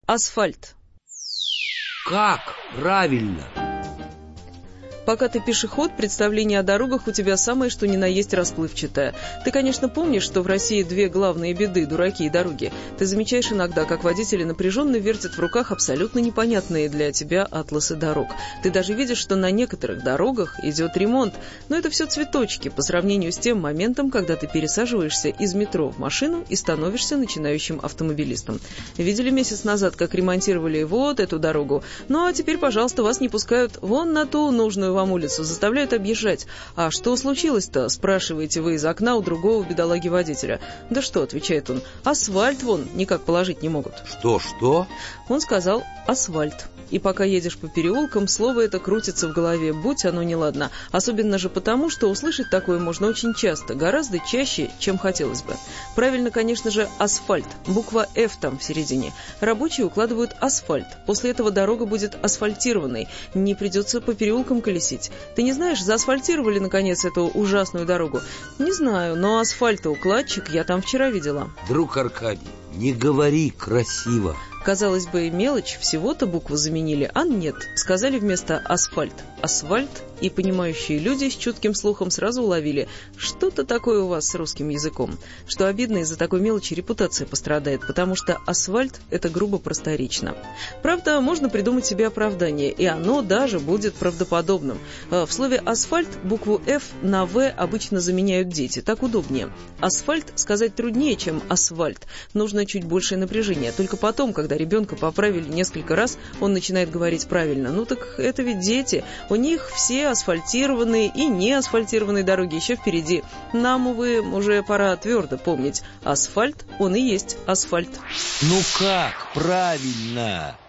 Асфальт. Как правильно? Пока ты пешеход, представление о дорогах у тебя самое что ни на есть расплывчатое. Ты, конечно, помнишь, что в России две главные беды – дураки и дороги. Ты замечаешь иногда, как водители напряженно вертят в руках абсолютно непонятные для тебя атласы дорог. Ты даже видишь, что на некоторых дорогах идет ремонт. Но это все цветочки по сравнению с тем моментом, когда ты пересаживаешься из метро в машину и становишься начинающим автомобилистом. Видели месяц назад, как ремонтировали вот эту дорогу? Ну а теперь, пожалуйста, вас не пускают вон на ту нужную вам улицу, заставляют объезжать. А что случилось-то, спрашиваете вы из окна у другого бедолаги-водителя. Да что, отвечает он, асфальт вон никак положить не могут. Что? Он сказал асфальт. И пока едешь по переулкам, слово это крутится в голове, будь оно неладно. Особенно же потому, что услышать такое можно очень часто, гораздо чаще, чем хотелось бы. Правильно, конечно же, асфальт. Буква «Ф» там в середине. Рабочие укладывают асфальт. После этого дорога будет асфальтированной. Не придется по переулкам колесить. Ты не знаешь, заасфальтировали, наконец, эту ужасную дорогу? Не знаю, но асфальтоукладчик я там вчера видела. Друг Аркадий, не говори красиво. Казалось бы, мелочь, всего-то букву заменили, а нет. Сказали вместо асфальт асфальт, и понимающие люди с чутким слухом сразу уловили, что-то такое у вас с русским языком. Что обидно, из-за такой мелочи репутация пострадает, потому что асфальт – это грубо просторечно. Правда, можно придумать себе оправдание, и оно даже будет правдоподобным. В слове «асфальт» букву «Ф» на «В» обычно заменяют дети, так удобнее. Асфальт сказать труднее, чем асфальт. Нужно чуть большее напряжение. Только потом, когда ребенка поправили несколько раз, он начинает говорить правильно. Ну так это ведь дети. У них все асфальтированные и неасфальтированные дороги еще впереди. Нам, увы, уже пора твердо помнить. Асфальт, он и есть асфальт. Ну как правильно?